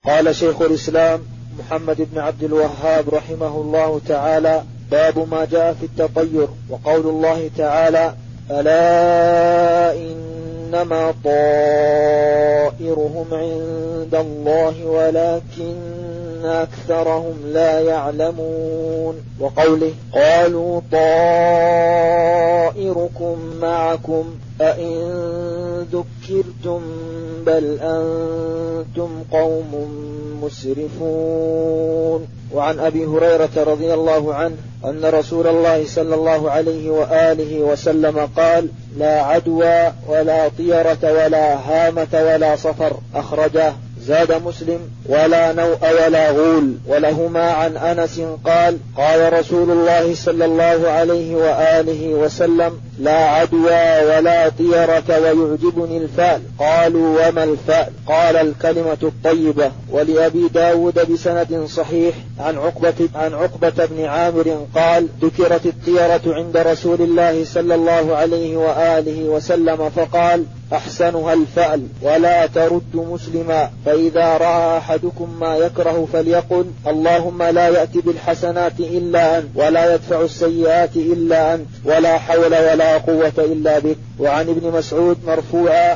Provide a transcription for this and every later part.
قال شيخ الإسلام محمد بن عبد الوهاب رحمه الله تعالى: باب ما جاء في التطير. وقول الله تعالى: ألا إنما طائرهم عند الله ولكن أكثرهم لا يعلمون. وقوله: قالوا طائركم معكم أئن ذكرتم بل أنتم قوم مسرفون. وعن أبي هريرة رضي الله عنه أن رسول الله صلى الله عليه وآله وسلم قال: لا عدوى ولا طيرة ولا هامة ولا صفر. أخرجاه. زاد مسلم: ولا نوء ولا غول. ولهما عن أنس قال: قال رسول الله صلى الله عليه وآله وسلم: لا عدوى ولا طيرة ويعجبني الفأل. قالوا: وما الفأل؟ قال: الكلمة الطيبة. ولأبي داود بسند صحيح عن عقبة بن عامر قال: ذكرت الطيرة عند رسول الله صلى الله عليه وآله وسلم فقال: أحسنها الفأل ولا ترد مسلما، فإذا رأى أحدكم ما يكره فليقل: اللهم لا يأتي بالحسنات إلا أنت ولا يدفع السيئات إلا أنت ولا حول ولا قوة إلا بك. وعن ابن مسعود مرفوعا: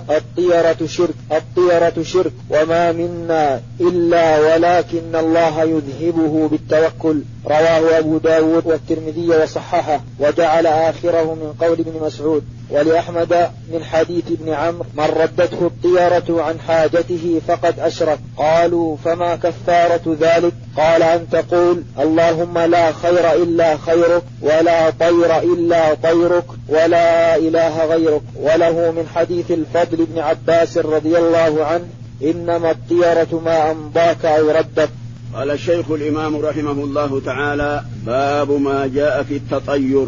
الطيرة شرك وما منا إلا ولكن الله يذهبه بالتوكل. رواه أبو داود والترمذي وصححه وجعل آخره من قول ابن مسعود. ولأحمد من حديث ابن عمرو: من ردته الطيرة عن حاجته فقد أشرك. قالوا: فما كفارة ذلك؟ قال: أن تقول: اللهم لا خير إلا خيرك ولا طير إلا طيرك ولا إله غيرك. وله من حديث الفضل بن عباس رضي الله عنه: إنما الطيرة ما أمضاك أو ردك. قال الشيخ الإمام رحمه الله تعالى: باب ما جاء في التطير.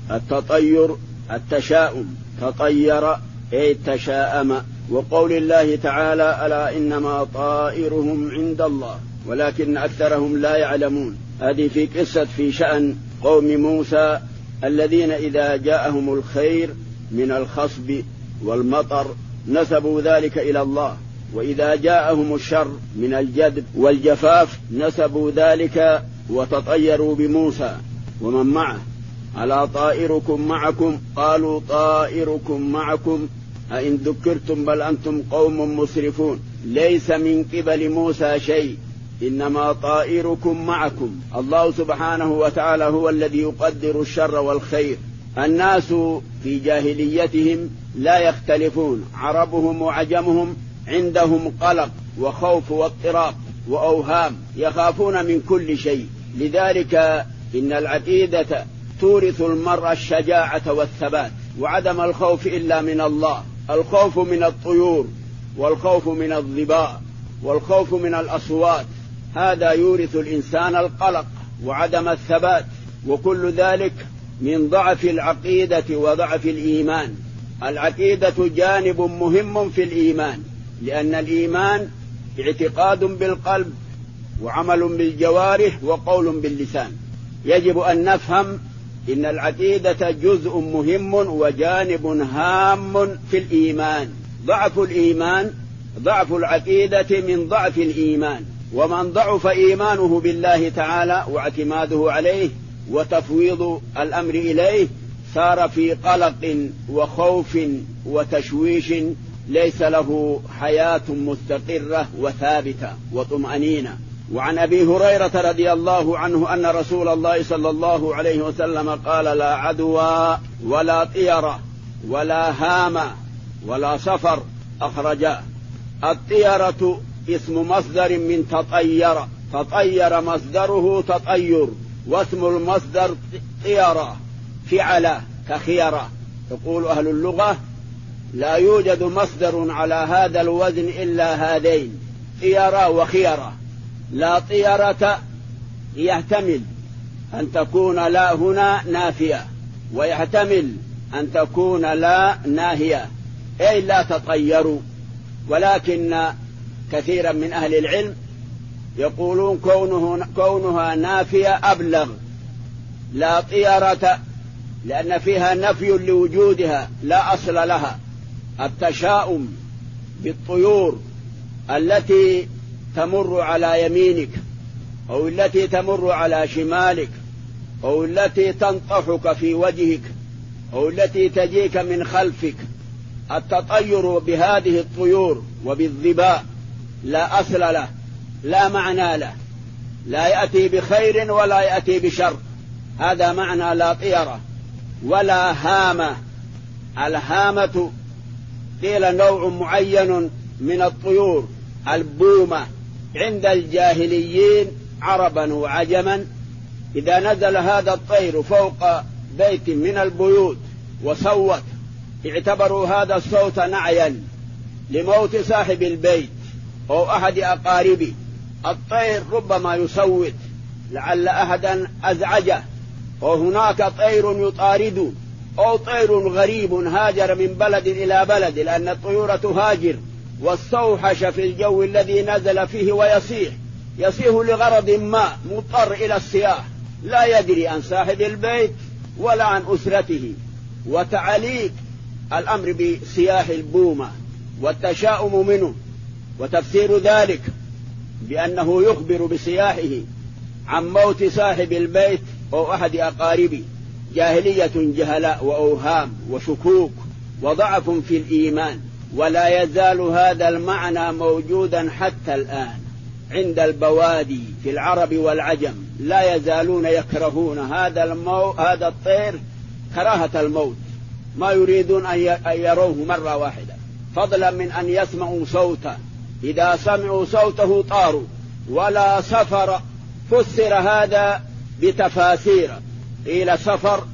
التطير التشاؤم، تطير أي تشاءم. وقول الله تعالى: ألا إنما طائرهم عند الله ولكن أكثرهم لا يعلمون. هذه في قصة في شأن قوم موسى الذين إذا جاءهم الخير من الخصب والمطر نسبوا ذلك إلى الله، وإذا جاءهم الشر من الجدب والجفاف نسبوا ذلك وتطيروا بموسى ومن معه. ألا طائركم معكم؟ قالوا: طائركم معكم أئن ذكرتم بل أنتم قوم مسرفون. ليس من قبل موسى شيء، إنما طائركم معكم. الله سبحانه وتعالى هو الذي يقدر الشر والخير. الناس في جاهليتهم لا يختلفون، عربهم وعجمهم عندهم قلق وخوف واضطراب وأوهام، يخافون من كل شيء. لذلك إن العقيدة تورث المرء الشجاعة والثبات وعدم الخوف إلا من الله. الخوف من الطيور والخوف من الظباء والخوف من الأصوات، هذا يورث الإنسان القلق وعدم الثبات، وكل ذلك من ضعف العقيدة وضعف الإيمان. العقيدة جانب مهم في الإيمان، لأن الإيمان اعتقاد بالقلب وعمل بالجوارح وقول باللسان. يجب أن نفهم إن العقيدة جزء مهم وجانب هام في الإيمان. ضعف الإيمان، ضعف العقيدة من ضعف الإيمان. ومن ضعف إيمانه بالله تعالى واعتماده عليه وتفويض الأمر إليه صار في قلق وخوف وتشويش، ليس له حياة مستقرة وثابتة وطمأنينة. وعن أبي هريرة رضي الله عنه أن رسول الله صلى الله عليه وسلم قال: لا عدوى ولا طيرة ولا هامة ولا صفر. أخرجاه. الطيرة اسم مصدر من تطير، تطير مصدره تطير، واسم المصدر طيرة فعل كخيرة. يقول أهل اللغة: لا يوجد مصدر على هذا الوزن إلا هذين، طيرة وخيرة. لا طيرة يحتمل أن تكون لا هنا نافية، ويحتمل أن تكون لا ناهية، أي لا تطيروا. ولكن كثيرا من أهل العلم يقولون كونها نافية أبلغ. لا طيرة لأن فيها نفي لوجودها لا أصل لها. التشاؤم بالطيور التي تمر على يمينك أو التي تمر على شمالك أو التي تنطحك في وجهك أو التي تجيك من خلفك. التطير بهذه الطيور وبالظباء لا أصل له، لا معنى له، لا يأتي بخير ولا يأتي بشر. هذا معنى لا طيرة ولا هامة. الهامة قيل نوع معين من الطيور البومة عند الجاهليين عربا وعجما. إذا نزل هذا الطير فوق بيت من البيوت وصوت اعتبروا هذا الصوت نعيا لموت صاحب البيت أو أحد أقاربه. الطير ربما يصوت لعل أحدا أزعجه، وهناك طير يطارد أو طير غريب هاجر من بلد إلى بلد، لأن الطيور تهاجر واستوحش في الجو الذي نزل فيه يصيح لغرض ما، مضطر إلى الصياح، لا يدري عن صاحب البيت ولا عن أسرته. وتعليق الأمر بصياح البومة والتشاؤم منه، وتفسير ذلك بأنه يخبر بصياحه عن موت صاحب البيت أو أحد أقاربه. جاهلية جهلاء وأوهام وشكوك وضعف في الإيمان، ولا يزال هذا المعنى موجودا حتى الآن عند البوادي في العرب والعجم. لا يزالون يكرهون هذا الطير كراهة الموت، ما يريدون أن يروه مرة واحدة، فضلا من أن يسمعوا صوته. إذا سمعوا صوته طاروا. ولا سفر، فسر هذا بتفاسير. قيل سفر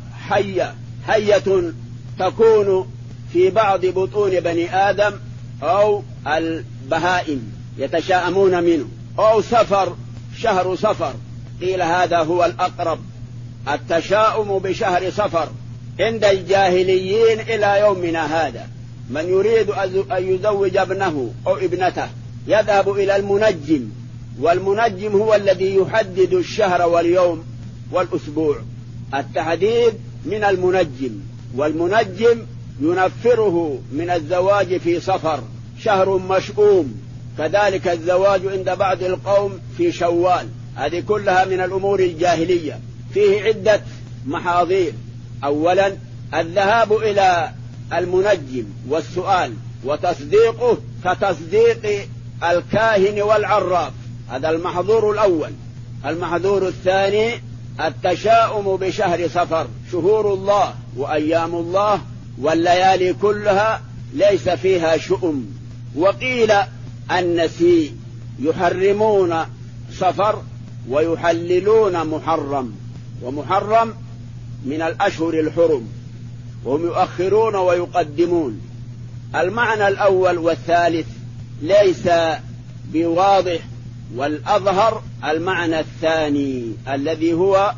حية تكون في بعض بطون بني آدم أو البهائم يتشاءمون منه، أو سفر شهر صفر. قيل هذا هو الأقرب، التشاؤم بشهر صفر عند الجاهليين إلى يومنا هذا. من يريد أن يزوج ابنه أو ابنته يذهب إلى المنجم، والمنجم هو الذي يحدد الشهر واليوم والأسبوع. التحديد من المنجم، والمنجم ينفره من الزواج في صفر، شهر مشؤوم. كذلك الزواج عند بعض القوم في شوال. هذه كلها من الأمور الجاهلية، فيه عدة محاذير. أولا الذهاب إلى المنجم والسؤال وتصديقه كتصديق الكاهن والعراف، هذا المحظور الأول. المحظور الثاني التشاؤم بشهر صفر، شهور الله وأيام الله والليالي كلها ليس فيها شؤم. وقيل النسيء، يحرمون صفر ويحللون محرم، ومحرم من الأشهر الحرم، وهم يؤخرون ويقدمون. المعنى الأول والثالث ليس بواضح، والأظهر المعنى الثاني الذي هو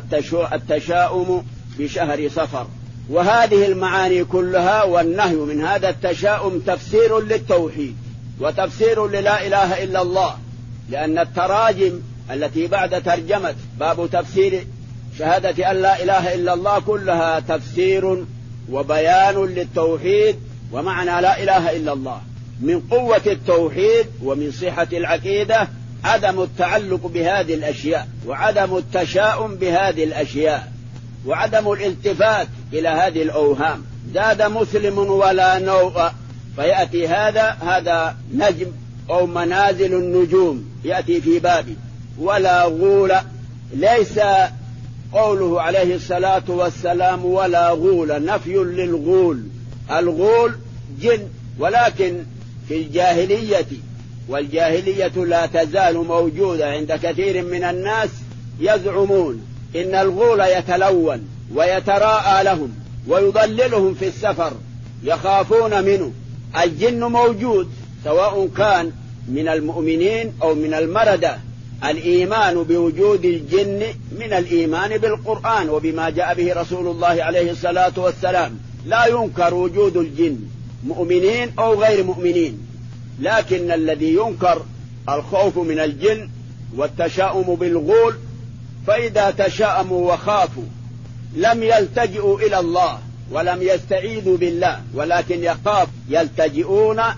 التشاؤم بشهر صفر. وهذه المعاني كلها والنهي من هذا التشاؤم تفسير للتوحيد وتفسير للا إله إلا الله، لأن التراجم التي بعد ترجمة باب تفسير شهادة أن لا إله إلا الله كلها تفسير وبيان للتوحيد ومعنى لا إله إلا الله. من قوة التوحيد ومن صحة العقيدة عدم التعلق بهذه الأشياء، وعدم التشاؤم بهذه الأشياء، وعدم الالتفات إلى هذه الأوهام. زاد مسلم ولا نوء، فيأتي هذا نجم أو منازل النجوم يأتي في بابي. ولا غول، ليس قوله عليه الصلاة والسلام ولا غول نفي للغول. الغول جن، ولكن في الجاهلية، والجاهلية لا تزال موجودة عند كثير من الناس، يزعمون إن الغول يتلون ويتراءى لهم ويضللهم في السفر، يخافون منه. الجن موجود سواء كان من المؤمنين أو من المردة. الإيمان بوجود الجن من الإيمان بالقرآن وبما جاء به رسول الله عليه الصلاة والسلام. لا ينكر وجود الجن، مؤمنين أو غير مؤمنين، لكن الذي ينكر الخوف من الجن والتشاؤم بالغول. فإذا تشاءموا وخافوا لم يلتجئوا إلى الله ولم يستعيذوا بالله، ولكن يلتجئون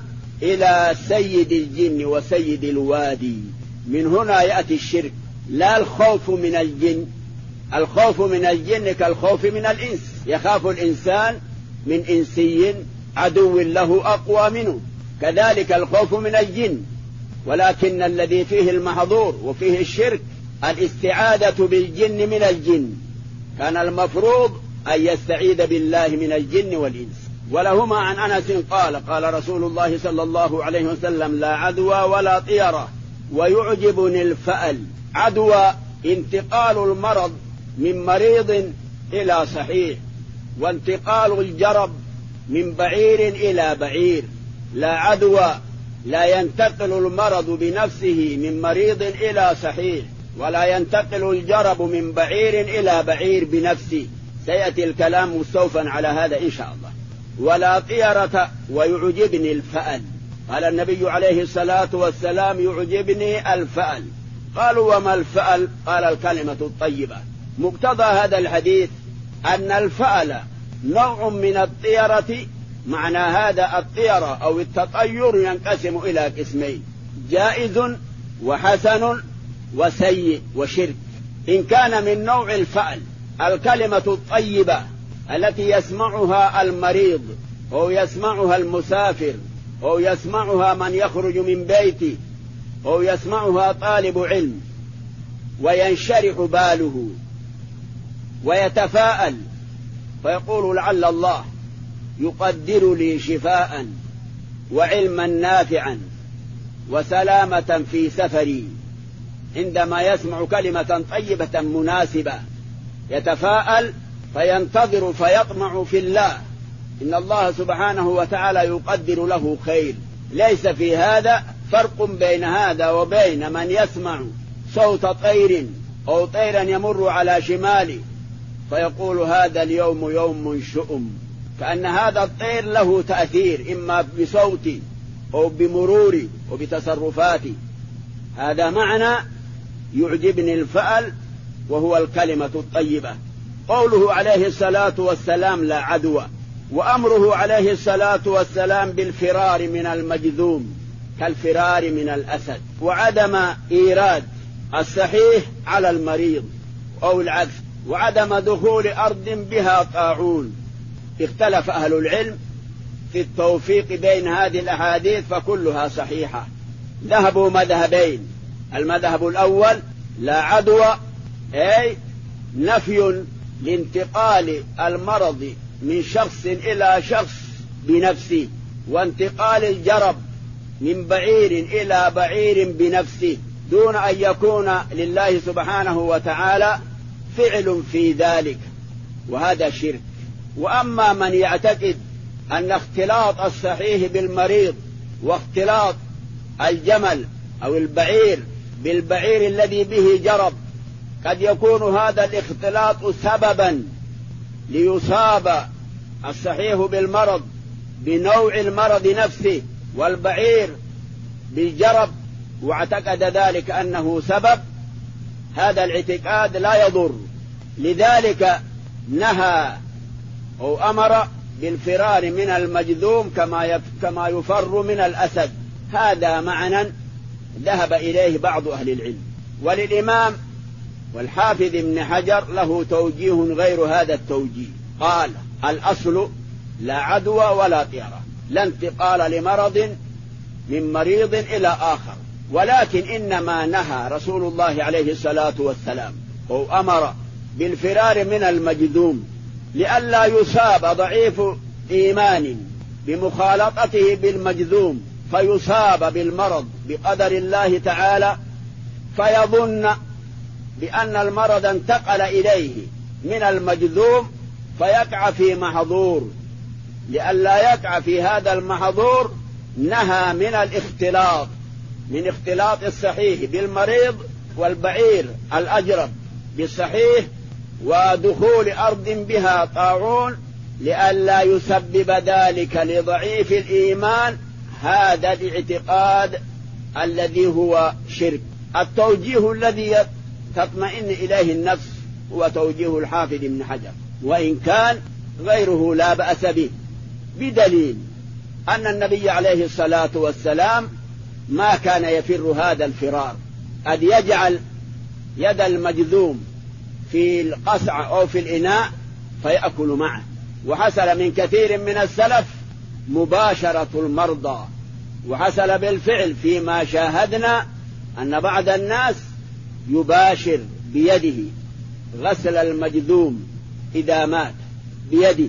إلى سيد الجن وسيد الوادي. من هنا يأتي الشرك، لا الخوف من الجن. الخوف من الجن كالخوف من الإنس، يخاف الإنسان من إنسي عدو له أقوى منه، كذلك الخوف من الجن. ولكن الذي فيه المحظور وفيه الشرك الاستعاذة بالجن من الجن، كان المفروض أن يستعيذ بالله من الجن والإنس. ولهما عن أنس قال رسول الله صلى الله عليه وسلم: لا عدوى ولا طيرة ويعجبني الفأل. عدوى انتقال المرض من مريض إلى صحيح، وانتقال الجرب من بعير إلى بعير. لا عدوى، لا ينتقل المرض بنفسه من مريض إلى صحيح، ولا ينتقل الجرب من بعير إلى بعير بنفسه. سيأتي الكلام مستوفا على هذا إن شاء الله. ولا طيرة ويعجبني الفأل. قال النبي عليه الصلاة والسلام: يعجبني الفأل. قالوا: وما الفأل؟ قال: الكلمة الطيبة. مقتضى هذا الحديث أن الفأل نوع من الطيرة. معنى هذا الطيرة أو التطير ينقسم إلى قسمين: جائز وحسن وسيء وشرك. إن كان من نوع الفأل الكلمة الطيبة التي يسمعها المريض أو يسمعها المسافر أو يسمعها من يخرج من بيته أو يسمعها طالب علم، وينشرح باله ويتفاءل فيقول: لعل الله يقدر لي شفاء وعلما نافعا وسلامة في سفري. عندما يسمع كلمة طيبة مناسبة يتفاءل فينتظر فيطمع في الله، إن الله سبحانه وتعالى يقدر له خير. ليس في هذا فرق بين هذا وبين من يسمع صوت طير أو طيرا يمر على شماله فيقول: هذا اليوم يوم شؤم، كأن هذا الطير له تأثير إما بصوت أو بمرور أو بتصرفات. هذا معنى يعجبني الفأل، وهو الكلمة الطيبة. قوله عليه الصلاة والسلام: لا عدوى، وأمره عليه الصلاة والسلام بالفرار من المجذوم كالفرار من الأسد، وعدم إيراد الصحيح على المريض أو العكس، وعدم دخول أرض بها طاعون. اختلف أهل العلم في التوفيق بين هذه الأحاديث فكلها صحيحة. ذهبوا مذهبين: المذهب الأول لا عدوى، أي نفي لانتقال المرض من شخص إلى شخص بنفسه، وانتقال الجرب من بعير إلى بعير بنفسه، دون أن يكون لله سبحانه وتعالى فعل في ذلك، وهذا شرك. وأما من يعتقد أن اختلاط الصحيح بالمريض واختلاط الجمل أو البعير بالبعير الذي به جرب قد يكون هذا الاختلاط سببا ليصاب الصحيح بالمرض بنوع المرض نفسه والبعير بالجرب، واعتقد ذلك أنه سبب، هذا الاعتقاد لا يضر. لذلك نهى أو أمر بالفرار من المجذوم كما يفر من الأسد. هذا معنى ذهب إليه بعض أهل العلم. وللإمام والحافظ ابن حجر له توجيه غير هذا التوجيه، قال: الأصل لا عدوى ولا طيرة، لا انتقال لمرض من مريض إلى آخر، ولكن إنما نهى رسول الله عليه الصلاة والسلام أو أمر بالفرار من المجذوم لئلا يصاب ضعيف إيمان بمخالطته بالمجذوم فيصاب بالمرض بقدر الله تعالى، فيظن بأن المرض انتقل إليه من المجذوم فيقع في محظور. لئلا يقع في هذا المحظور نهى من الاختلاط، من اختلاط الصحيح بالمريض والبعير الأجرب بالصحيح، ودخول أرض بها طاعون لئلا يسبب ذلك لضعيف الإيمان هذا الاعتقاد الذي هو شرك. التوجيه الذي تطمئن إليه النفس هو توجيه الحافظ ابن حجر، وإن كان غيره لا بأس به، بدليل أن النبي عليه الصلاة والسلام ما كان يفر هذا الفرار، أن يجعل يد المجذوم في القصع أو في الإناء فيأكل معه. وحصل من كثير من السلف مباشرة المرضى، وحصل بالفعل فيما شاهدنا أن بعض الناس يباشر بيده غسل المجذوم إذا مات بيده،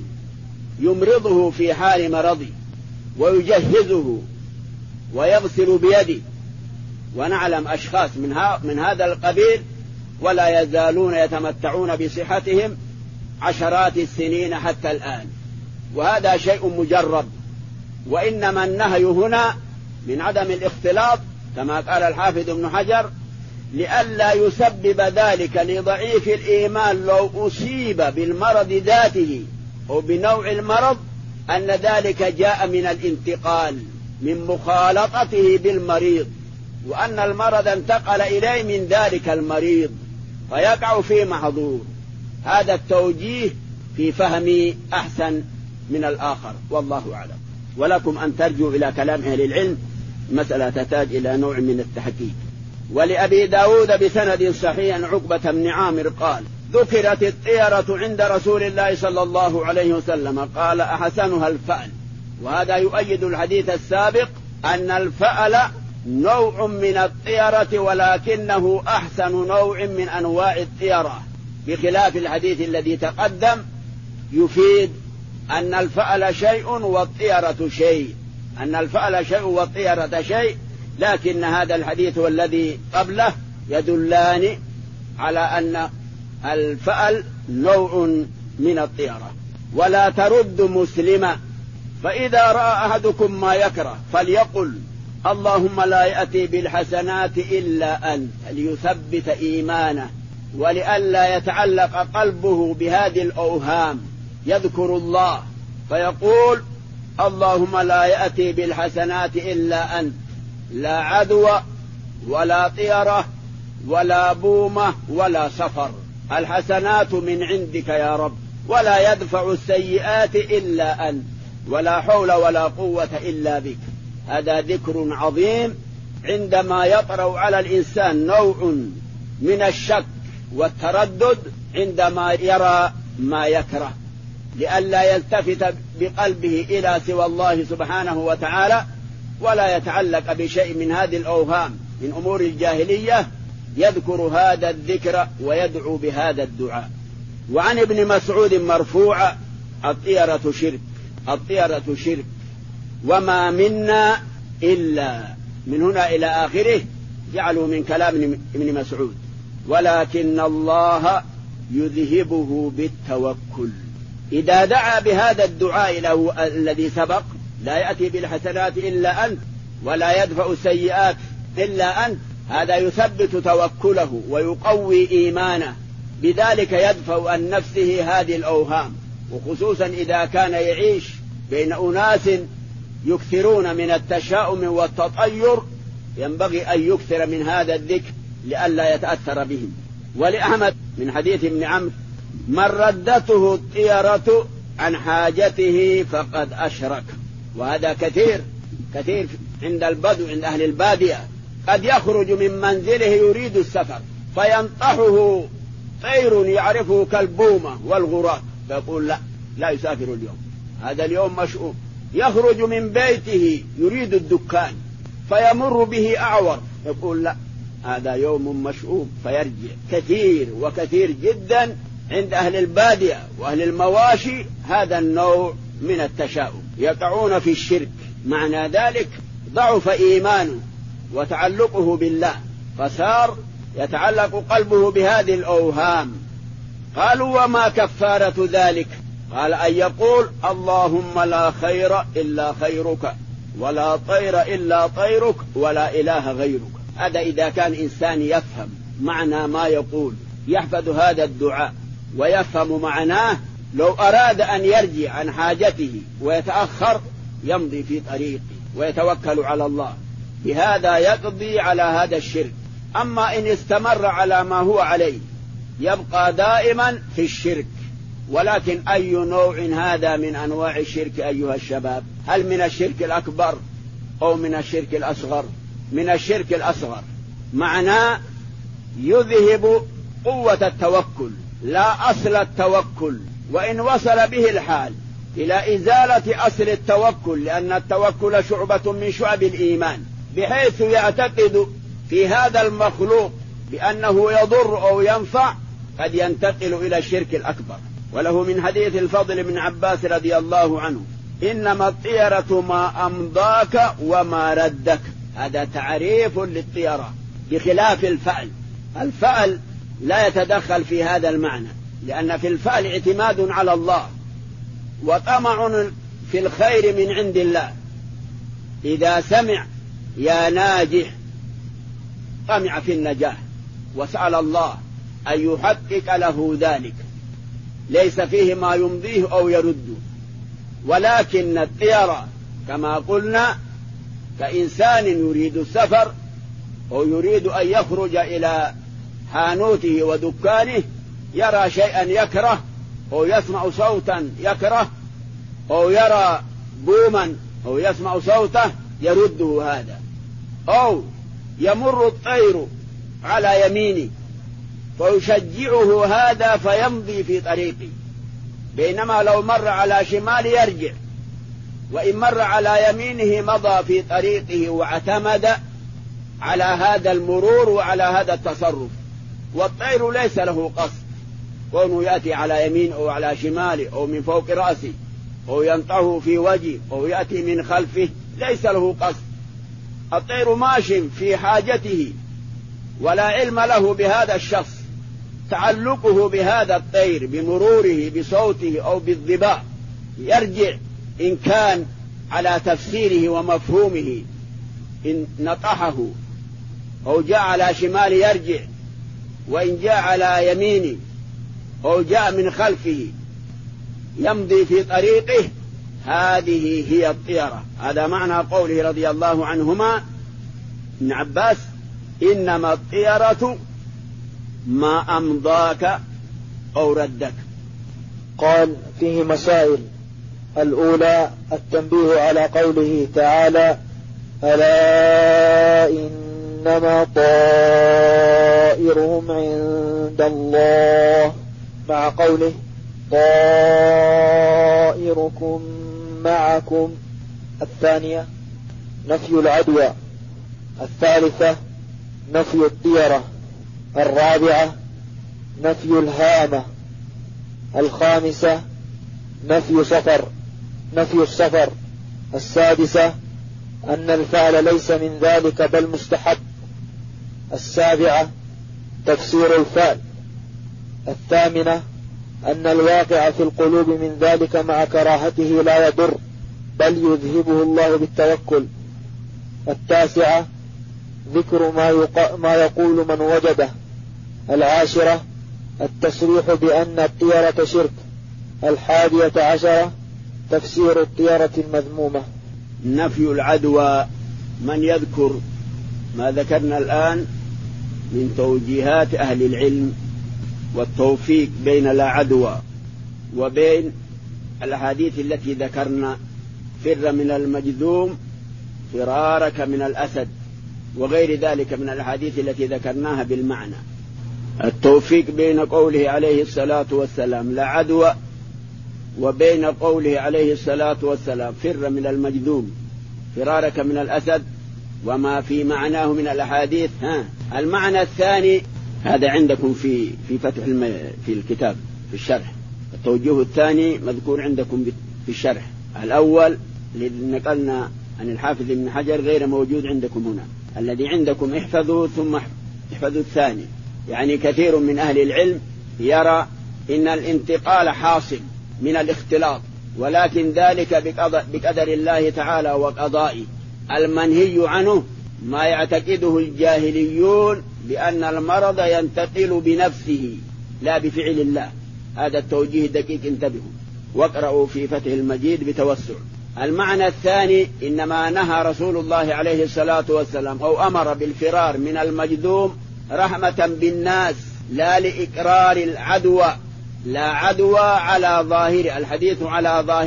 يمرضه في حال مرضه ويجهزه ويغسل بيده. ونعلم أشخاص من هذا القبيل ولا يزالون يتمتعون بصحتهم عشرات السنين حتى الآن، وهذا شيء مجرب. وإنما النهي هنا من عدم الاختلاط كما قال الحافظ ابن حجر، لئلا يسبب ذلك لضعيف الإيمان لو أصيب بالمرض ذاته أو بنوع المرض أن ذلك جاء من الانتقال من مخالطته بالمريض، وأن المرض انتقل إليه من ذلك المريض فيقع في محظور. هذا التوجيه في فهمي أحسن من الآخر، والله أعلم. ولكم أن ترجعوا إلى كلام أهل العلم، مسألة تحتاج إلى نوع من التحقيق. ولأبي داود بسند صحيح عن عقبة بن عامر قال: ذكرت الطيرة عند رسول الله صلى الله عليه وسلم قال: أحسنها الفأل. وهذا يؤيد الحديث السابق أن الفأل نوع من الطيرة ولكنه أحسن نوع من أنواع الطيرة، بخلاف الحديث الذي تقدم يفيد أن الفأل شيء والطيرة شيء، أن الفأل شيء والطيرة شيء، لكن هذا الحديث والذي قبله يدلان على أن الفأل نوع من الطيرة. ولا ترد مسلما، فإذا رأى أحدكم ما يكره فليقل: اللهم لا يأتي بالحسنات إلا أنت، ليثبت إيمانه ولئلا يتعلق قلبه بهذه الأوهام. يذكر الله فيقول: اللهم لا يأتي بالحسنات إلا أنت، لا عدوى ولا طيرة ولا بومة ولا سفر، الحسنات من عندك يا رب، ولا يدفع السيئات إلا أنت، ولا حول ولا قوة إلا بك. هذا ذكر عظيم عندما يطرأ على الإنسان نوع من الشك والتردد عندما يرى ما يكره، لئلا يلتفت بقلبه إلى سوى الله سبحانه وتعالى ولا يتعلق بشيء من هذه الأوهام من أمور الجاهلية. يذكر هذا الذكر ويدعو بهذا الدعاء. وعن ابن مسعود مرفوعا: الطيرة شرك، الطيرة شرك، وما منا إلا، من هنا إلى آخره جعلوا من كلام ابن مسعود، ولكن الله يذهبه بالتوكل. إذا دعا بهذا الدعاء له الذي سبق: لا يأتي بالحسنات إلا أنت ولا يدفع السيئات إلا أنت، هذا يثبت توكله ويقوي إيمانه، بذلك يدفع عن نفسه هذه الأوهام. وخصوصا إذا كان يعيش بين أناس يكثرون من التشاؤم والتطير ينبغي أن يكثر من هذا الذكر لئلا يتأثر بهم. ولأحمد من حديث ابن عمرو: من ردته الطيرة عن حاجته فقد أشرك. وهذا كثير عند البدو، عند أهل البادية، قد يخرج من منزله يريد السفر فينطحه طير يعرفه كالبومة والغراب، فيقول لا يسافر اليوم، هذا اليوم مشؤوم. يخرج من بيته يريد الدكان فيمر به أعور، يقول لا، هذا يوم مشؤوم، فيرجع. كثير وكثير جدا عند أهل البادية وأهل المواشي هذا النوع من التشاؤم، يقعون في الشرك. معنى ذلك ضعف إيمانه وتعلقه بالله، فصار يتعلق قلبه بهذه الأوهام. قالوا: وما كفارة ذلك؟ قال: أن يقول: اللهم لا خير إلا خيرك، ولا طير إلا طيرك، ولا إله غيرك. هذا إذا كان إنسان يفهم معنى ما يقول، يحفظ هذا الدعاء ويفهم معناه، لو أراد أن يرجع عن حاجته ويتأخر يمضي في طريقه ويتوكل على الله، بهذا يقضي على هذا الشرك. أما إن استمر على ما هو عليه يبقى دائما في الشرك. ولكن أي نوع هذا من أنواع الشرك أيها الشباب؟ هل من الشرك الأكبر أو من الشرك الأصغر؟ من الشرك الأصغر، معناه يذهب قوة التوكل لا أصل التوكل، وإن وصل به الحال إلى إزالة أصل التوكل، لأن التوكل شعبة من شعب الإيمان، بحيث يعتقد في هذا المخلوق بأنه يضر أو ينفع، قد ينتقل إلى الشرك الأكبر. وله من حديث الفضل بن عباس رضي الله عنه: إنما الطيرة ما أمضاك وما ردك. هذا تعريف للطيرة بخلاف الفعل. الفعل لا يتدخل في هذا المعنى، لأن في الفعل اعتماد على الله وطمع في الخير من عند الله. إذا سمع يا ناجح طمع في النجاح وسأل الله أن يحقق له ذلك، ليس فيه ما يمضيه أو يرده. ولكن الطيرة كما قلنا كإنسان يريد السفر أو يريد أن يخرج إلى حانوته ودكانه، يرى شيئا يكره أو يسمع صوتا يكره أو يرى بوما أو يسمع صوته يرده هذا، أو يمر الطير على يمينه فيشجعه هذا فيمضي في طريقه، بينما لو مر على شمال يرجع، وإن مر على يمينه مضى في طريقه واعتمد على هذا المرور وعلى هذا التصرف. والطير ليس له قصد، كونه يأتي على يمين أو على شمال أو من فوق رأسه أو ينطعه في وجهه أو يأتي من خلفه، ليس له قصد. الطير ماش في حاجته ولا علم له بهذا الشخص، تعلقه بهذا الطير بمروره بصوته أو بالضباء يرجع إن كان على تفسيره ومفهومه، إن نطحه أو جاء على شمال يرجع، وإن جاء على يمينه أو جاء من خلفه يمضي في طريقه. هذه هي الطيرة. هذا معنى قوله رضي الله عنهما ابن عباس: إنما الطيرة ما أمضاك أو ردك. قال: فيه مسائل. الأولى التنبيه على قوله تعالى: ألا إنما طائرهم عند الله، مع قوله طائركم معكم. الثانية نفي العدوى. الثالثة نفي الطيرة. الرابعة نفي الهامة. الخامسة نفي السفر. السادسة أن الفعل ليس من ذلك بل مستحب. السابعة تفسير الفعل. الثامنة أن الواقع في القلوب من ذلك مع كراهته لا يضر بل يذهبه الله بالتوكل. التاسعة ذكر ما يقول من وجده. العاشرة التصريح بأن الطيرة شرك. 11 تفسير الطيرة المذمومة. نفي العدوى. من يذكر ما ذكرنا الآن من توجيهات أهل العلم والتوفيق بين لا عدوى وبين الأحاديث التي ذكرنا: فر من المجذوم فرارك من الأسد، وغير ذلك من الأحاديث التي ذكرناها بالمعنى. التوفيق بين قوله عليه الصلاة والسلام لا عدوى وبين قوله عليه الصلاة والسلام فر من المجذوم فرارك من الأسد وما في معناه من الأحاديث. المعنى الثاني هذا عندكم في فتح في الكتاب في الشرح. التوجيه الثاني مذكور عندكم في الشرح. الأول الذي نقلنا عن الحافظ ابن حجر غير موجود عندكم هنا. الذي عندكم احفظوا ثم احفظوا الثاني. يعني كثير من أهل العلم يرى إن الانتقال حاصل من الاختلاط، ولكن ذلك بقدر الله تعالى وقضائه. المنهي عنه ما يعتقده الجاهليون بأن المرض ينتقل بنفسه لا بفعل الله. هذا التوجيه دقيق، انتبهوا واقرأوا في فتح المجيد بتوسع. المعنى الثاني إنما نهى رسول الله عليه الصلاة والسلام أو أمر بالفرار من المجذوم رحمة بالناس لا لإقرار العدوى. لا عدوى على ظاهر الحديث، على ظاهره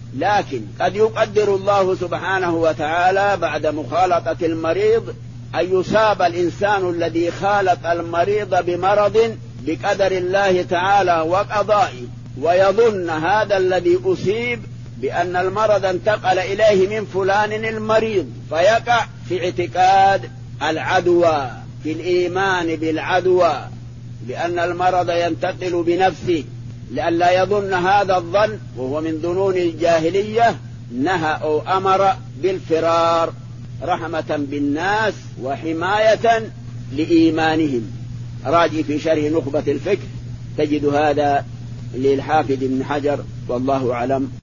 لكن قد يقدر الله سبحانه وتعالى بعد مخالطة المريض أن يصاب الإنسان الذي خالط المريض بمرض بقدر الله تعالى وقضائه، ويظن هذا الذي أصيب بأن المرض انتقل إليه من فلان المريض، فيقع في اعتقاد العدوى، في الإيمان بالعدوى، لأن المرض ينتقل بنفسه، لئلا يظن هذا الظن، وهو من ظنون الجاهلية. نهى أو أمر بالفرار رحمة بالناس وحماية لإيمانهم. راجي في شرح نخبة الفكر تجد هذا للحافظ ابن حجر، والله أعلم.